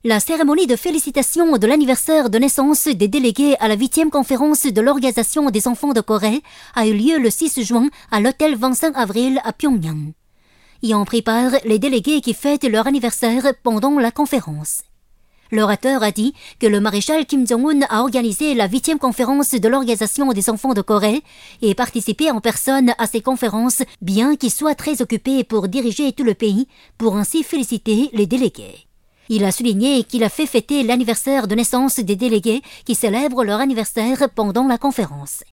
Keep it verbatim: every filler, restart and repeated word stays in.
La cérémonie de félicitations de l'anniversaire de naissance des délégués à la huitième conférence de l'Organisation des enfants de Corée a eu lieu le six juin à l'hôtel vingt-cinq avril à Pyongyang. Y en prit part les délégués qui fêtent leur anniversaire pendant la conférence. L'orateur a dit que le maréchal Kim Jong-un a organisé la huitième conférence de l'Organisation des enfants de Corée et participé en personne à ces conférences, bien qu'il soit très occupé pour diriger tout le pays, pour ainsi féliciter les délégués. Il a souligné qu'il a fait fêter l'anniversaire de naissance des délégués qui célèbrent leur anniversaire pendant la conférence.